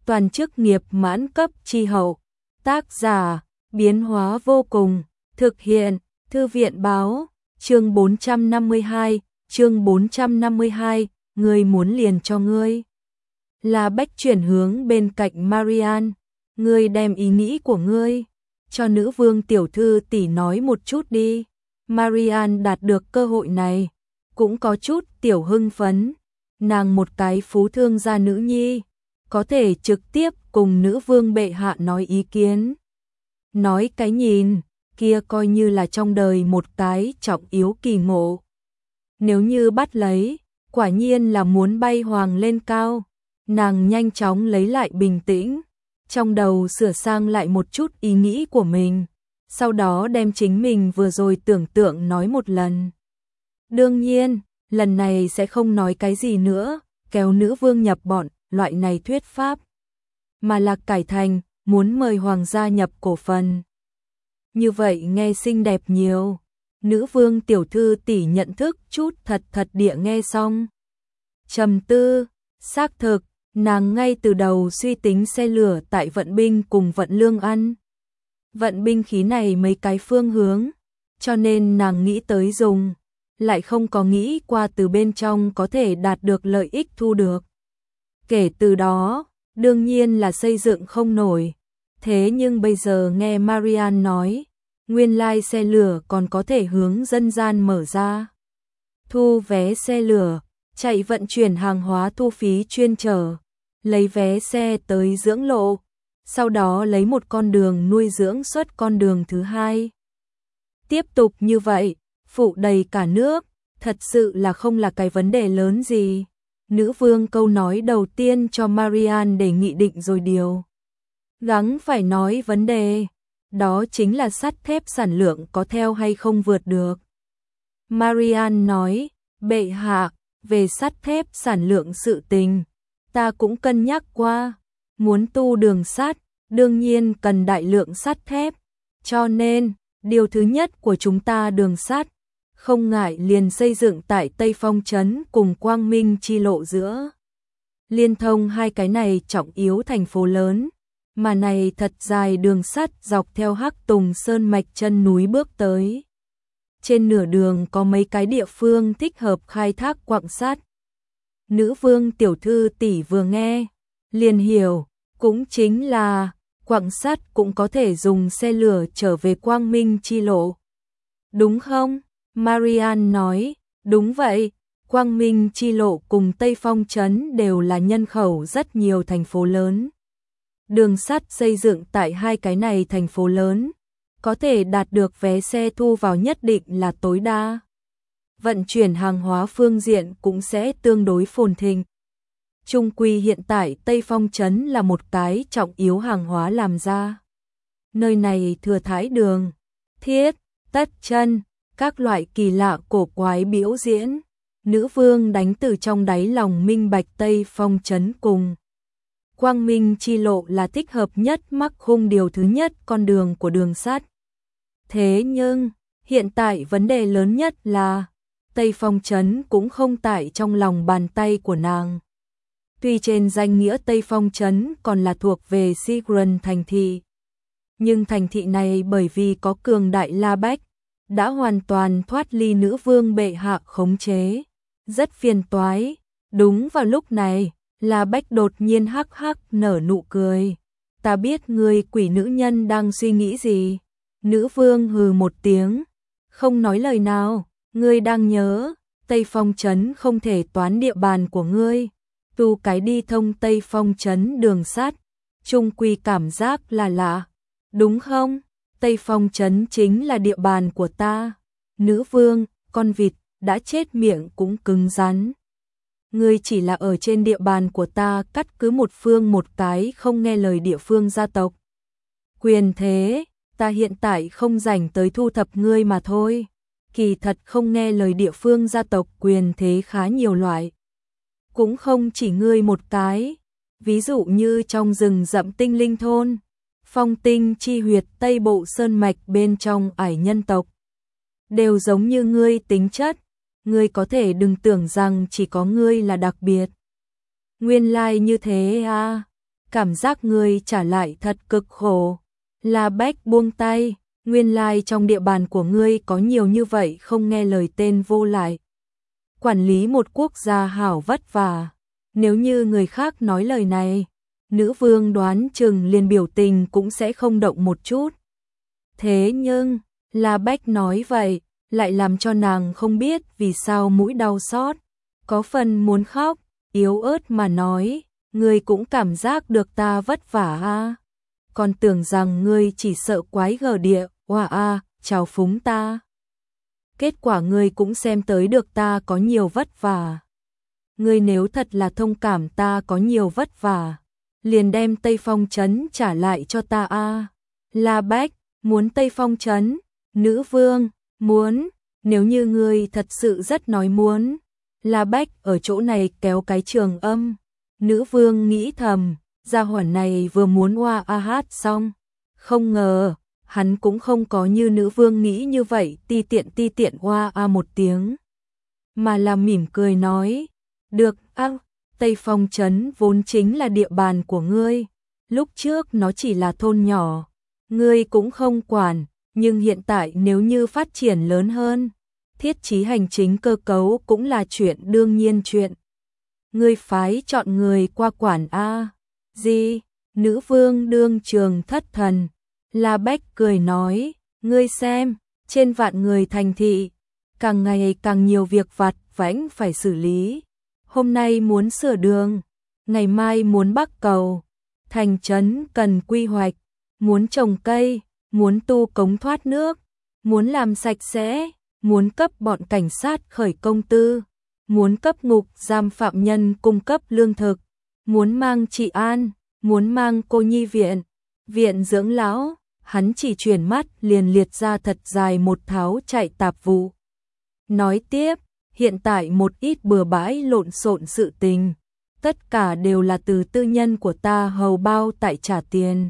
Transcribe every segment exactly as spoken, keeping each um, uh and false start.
toàn chức nghiệp mãn cấp chi hậu. Tác giả, biến hóa vô cùng, thực hiện, Thư viện báo, chương bốn trăm năm mươi hai, chương bốn trăm năm mươi hai, ngươi muốn liền cho ngươi. La Bách chuyển hướng bên cạnh Marian, ngươi đem ý nghĩ của ngươi cho nữ vương tiểu thư tỷ nói một chút đi. Marian đạt được cơ hội này, cũng có chút tiểu hưng phấn, nàng một cái phú thương gia nữ nhi, có thể trực tiếp cùng nữ vương bệ hạ nói ý kiến. Nói cái nhìn, kia coi như là trong đời một cái trọng yếu kỳ ngộ. Nếu như bắt lấy, quả nhiên là muốn bay hoàng lên cao. Nàng nhanh chóng lấy lại bình tĩnh, trong đầu sửa sang lại một chút ý nghĩ của mình, sau đó đem chính mình vừa rồi tưởng tượng nói một lần. Đương nhiên, lần này sẽ không nói cái gì nữa, kéo nữ vương nhập bọn, loại này thuyết pháp, mà là cải thành, muốn mời hoàng gia nhập cổ phần. Như vậy nghe xinh đẹp nhiều. Nữ vương tiểu thư tỷ nhận thức chút thật thật địa nghe xong. Trầm tư, xác thực, nàng ngay từ đầu suy tính xe lửa tại vận binh cùng vận lương ăn. Vận binh khí này mấy cái phương hướng, cho nên nàng nghĩ tới dùng, lại không có nghĩ qua từ bên trong có thể đạt được lợi ích thu được. Kể từ đó, đương nhiên là xây dựng không nổi. Thế nhưng bây giờ nghe Marian nói, nguyên lai xe lửa còn có thể hướng dân gian mở ra. Thu vé xe lửa, chạy vận chuyển hàng hóa thu phí chuyên chở, lấy vé xe tới dưỡng lộ, sau đó lấy một con đường nuôi dưỡng suốt con đường thứ hai. Tiếp tục như vậy, phụ đầy cả nước, thật sự là không là cái vấn đề lớn gì. Nữ vương câu nói đầu tiên cho Marian để nghị định rồi điều. Gắng phải nói vấn đề, đó chính là sắt thép sản lượng có theo hay không vượt được. Marian nói, bệ hạ, về sắt thép sản lượng sự tình, ta cũng cân nhắc qua, muốn tu đường sắt, đương nhiên cần đại lượng sắt thép, cho nên, điều thứ nhất của chúng ta đường sắt, không ngại liền xây dựng tại Tây Phong Trấn cùng Quang Minh chi lộ giữa. Liên thông hai cái này trọng yếu thành phố lớn, mà này thật dài đường sắt dọc theo Hắc Tùng Sơn mạch chân núi bước tới. Trên nửa đường có mấy cái địa phương thích hợp khai thác quặng sắt. Nữ vương tiểu thư tỷ vừa nghe, liền hiểu, cũng chính là quặng sắt cũng có thể dùng xe lửa trở về Quang Minh chi lộ. Đúng không? Marian nói, đúng vậy, Quang Minh chi lộ cùng Tây Phong Trấn đều là nhân khẩu rất nhiều thành phố lớn. Đường sắt xây dựng tại hai cái này thành phố lớn, có thể đạt được vé xe thu vào nhất định là tối đa. Vận chuyển hàng hóa phương diện cũng sẽ tương đối phồn thịnh. Trung quy hiện tại Tây Phong Trấn là một cái trọng yếu hàng hóa làm ra. Nơi này thừa thái đường, thiết, tất chân, các loại kỳ lạ cổ quái biểu diễn. Nữ vương đánh từ trong đáy lòng minh bạch Tây Phong Trấn cùng Quang Minh chi lộ là thích hợp nhất mắc khung điều thứ nhất con đường của đường sắt. Thế nhưng, hiện tại vấn đề lớn nhất là Tây Phong Trấn cũng không tại trong lòng bàn tay của nàng. Tuy trên danh nghĩa Tây Phong Trấn còn là thuộc về Sigurd thành thị, nhưng thành thị này bởi vì có cường đại La Bách, đã hoàn toàn thoát ly nữ vương bệ hạ khống chế, rất phiền toái. Đúng vào lúc này, La Bách đột nhiên hắc hắc nở nụ cười. Ta biết ngươi quỷ nữ nhân đang suy nghĩ gì. Nữ vương hừ một tiếng, không nói lời nào. Ngươi đang nhớ, Tây Phong Trấn không thể toán địa bàn của ngươi. Tu cái đi thông Tây Phong Trấn đường sắt, trung quy cảm giác là lạ. Đúng không? Tây Phong Trấn chính là địa bàn của ta. Nữ vương, con vịt, đã chết miệng cũng cứng rắn. Ngươi chỉ là ở trên địa bàn của ta cắt cứ một phương một cái không nghe lời địa phương gia tộc. Quyền thế, ta hiện tại không rảnh tới thu thập ngươi mà thôi. Kỳ thật không nghe lời địa phương gia tộc quyền thế khá nhiều loại. Cũng không chỉ ngươi một cái. Ví dụ như trong rừng rậm tinh linh thôn, phong tinh chi huyệt Tây Bộ Sơn Mạch bên trong ải nhân tộc. Đều giống như ngươi tính chất. Ngươi có thể đừng tưởng rằng chỉ có ngươi là đặc biệt. Nguyên lai like như thế à. cảm giác ngươi trả lại thật cực khổ. La Bách buông tay, nguyên lai trong địa bàn của ngươi có nhiều như vậy không nghe lời tên vô lại. Quản lý một quốc gia hảo vất vả. Nếu như người khác nói lời này, nữ vương đoán chừng liền biểu tình cũng sẽ không động một chút. Thế nhưng, La Bách nói vậy, lại làm cho nàng không biết vì sao mũi đau xót, có phần muốn khóc, yếu ớt mà nói, ngươi cũng cảm giác được ta vất vả à? Còn tưởng rằng ngươi chỉ sợ quái gở địa, oa a, chào phúng ta. Kết quả ngươi cũng xem tới được ta có nhiều vất vả. Ngươi nếu thật là thông cảm ta có nhiều vất vả, liền đem Tây Phong trấn trả lại cho ta a. La Bách, muốn Tây Phong trấn? Nữ vương, muốn, nếu như ngươi thật sự rất nói muốn. La Bách ở chỗ này kéo cái trường âm. Nữ vương nghĩ thầm, gia hỏa này vừa muốn oa a hát xong. Không ngờ, hắn cũng không có như nữ vương nghĩ như vậy ti tiện ti tiện oa a một tiếng. Mà là mỉm cười nói, được, ác, Tây Phong trấn vốn chính là địa bàn của ngươi. Lúc trước nó chỉ là thôn nhỏ, ngươi cũng không quản, nhưng hiện tại nếu như phát triển lớn hơn, thiết trí hành chính cơ cấu cũng là chuyện đương nhiên chuyện. Ngươi phái chọn người qua quản a. Gì? Nữ vương đương trường thất thần. La Bách cười nói, ngươi xem, trên vạn người thành thị, càng ngày càng nhiều việc vặt vãnh phải xử lý. Hôm nay muốn sửa đường, ngày mai muốn bắc cầu, thành trấn cần quy hoạch, muốn trồng cây, muốn tu cống thoát nước, muốn làm sạch sẽ, muốn cấp bọn cảnh sát khởi công tư, muốn cấp ngục giam phạm nhân cung cấp lương thực, muốn mang trị an, muốn mang cô nhi viện, viện dưỡng lão. Hắn chỉ chuyển mắt liền liệt ra thật dài một tháo chạy tạp vụ. Nói tiếp, hiện tại một ít bừa bãi lộn xộn sự tình, tất cả đều là từ tư nhân của ta hầu bao tại trả tiền.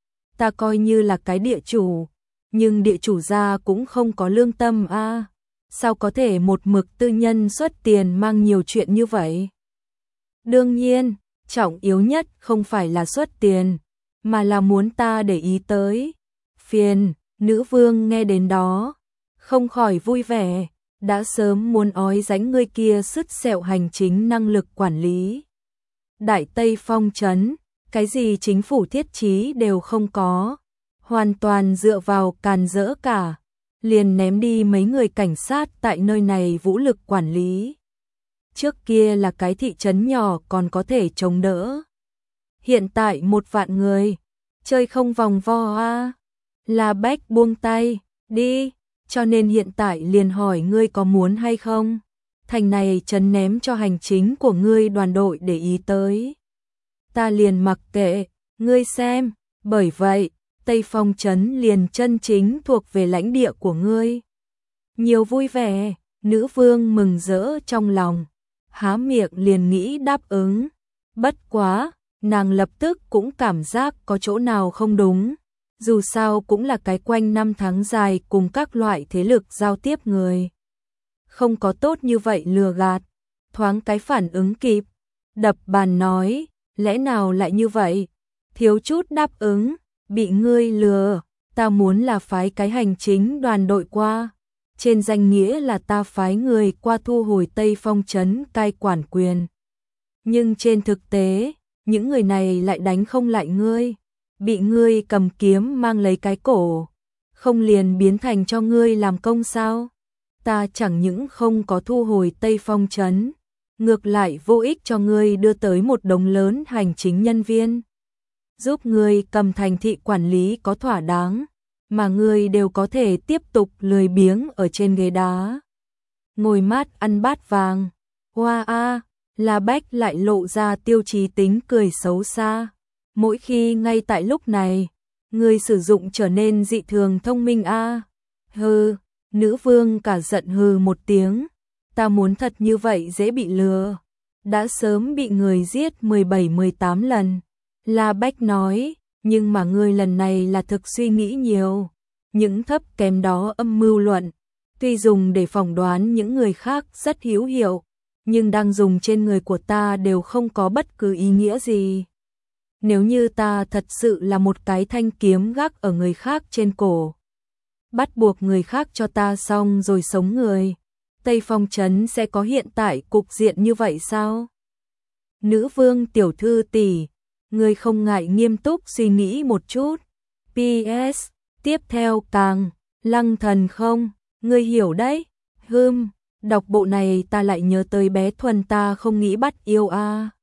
Ta coi như là cái địa chủ, nhưng địa chủ gia cũng không có lương tâm a. À, sao có thể một mực tư nhân xuất tiền mang nhiều chuyện như vậy? Đương nhiên, trọng yếu nhất không phải là xuất tiền, mà là muốn ta để ý tới. Phiền, nữ vương nghe đến đó, không khỏi vui vẻ, đã sớm muốn ói dánh ngươi kia sứt sẹo hành chính năng lực quản lý. Đại Tây Phong trấn, cái gì chính phủ thiết trí đều không có, hoàn toàn dựa vào càn rỡ cả, liền ném đi mấy người cảnh sát tại nơi này vũ lực quản lý. Trước kia là cái thị trấn nhỏ còn có thể chống đỡ. Hiện tại một vạn người, chơi không vòng vo a. La Bách buông tay, đi, cho nên hiện tại liền hỏi ngươi có muốn hay không? Thành này trấn ném cho hành chính của ngươi đoàn đội để ý tới. Ta liền mặc kệ, ngươi xem, bởi vậy, Tây Phong trấn liền chân chính thuộc về lãnh địa của ngươi. Nhiều vui vẻ, nữ vương mừng rỡ trong lòng, há miệng liền nghĩ đáp ứng. Bất quá, nàng lập tức cũng cảm giác có chỗ nào không đúng. Dù sao cũng là cái quanh năm tháng dài cùng các loại thế lực giao tiếp người. Không có tốt như vậy lừa gạt, thoáng cái phản ứng kịp, đập bàn nói, lẽ nào lại như vậy? Thiếu chút đáp ứng, bị ngươi lừa, ta muốn là phái cái hành chính đoàn đội qua. Trên danh nghĩa là ta phái người qua thu hồi Tây Phong trấn cai quản quyền. Nhưng trên thực tế, những người này lại đánh không lại ngươi. Bị ngươi cầm kiếm mang lấy cái cổ, không liền biến thành cho ngươi làm công sao? Ta chẳng những không có thu hồi Tây Phong trấn, ngược lại vô ích cho ngươi đưa tới một đống lớn hành chính nhân viên. Giúp ngươi cầm thành thị quản lý có thỏa đáng, mà ngươi đều có thể tiếp tục lười biếng ở trên ghế đá. Ngồi mát ăn bát vàng, hoa a, La Bách lại lộ ra tiêu chí tính cười xấu xa. Mỗi khi ngay tại lúc này, người sử dụng trở nên dị thường thông minh a. À. Hừ, nữ vương cả giận hừ một tiếng, ta muốn thật như vậy dễ bị lừa, đã sớm bị người giết mười bảy mười tám lần. La Bách nói, nhưng mà ngươi lần này là thực suy nghĩ nhiều, những thấp kém đó âm mưu luận, tuy dùng để phỏng đoán những người khác rất hữu hiệu, nhưng đang dùng trên người của ta đều không có bất cứ ý nghĩa gì. Nếu như ta thật sự là một cái thanh kiếm gác ở người khác trên cổ, bắt buộc người khác cho ta xong rồi sống người, Tây Phong trấn sẽ có hiện tại cục diện như vậy sao? Nữ vương tiểu thư tỷ, ngươi không ngại nghiêm túc suy nghĩ một chút. pê ét, tiếp theo càng, Lăng Thần không, ngươi hiểu đấy. Hừm, đọc bộ này ta lại nhớ tới bé Thuần ta không nghĩ bắt yêu a. À.